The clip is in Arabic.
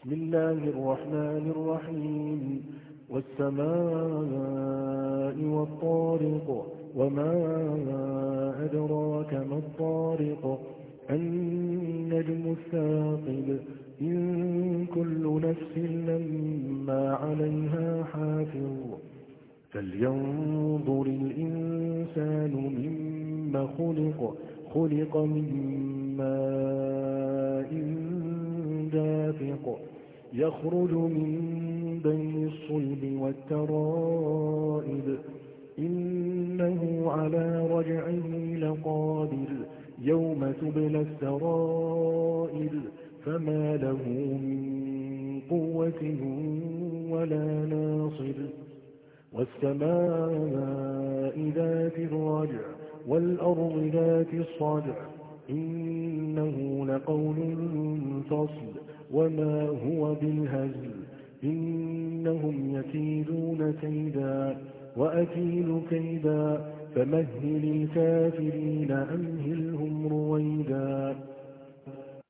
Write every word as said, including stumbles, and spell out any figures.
بسم الله الرحمن الرحيم والسماء والطارق وما أدراك ما الطارق النجم الثاقب إن كل نفس لما عليها حافظ فلينظر الإنسان مما خلق خلق من ماء دافق يخرج من بين الصلب والترائب إنه على رجعه لقادر يوم تبلى السرائر فما له من قوة ولا ناصر والسماء ذات الرجع والأرض ذات الصدع إنه لقول فصل وما هو بالهزل إنهم يكيدون كيدا وأكيد كيدا فمهل الكافرين أمهل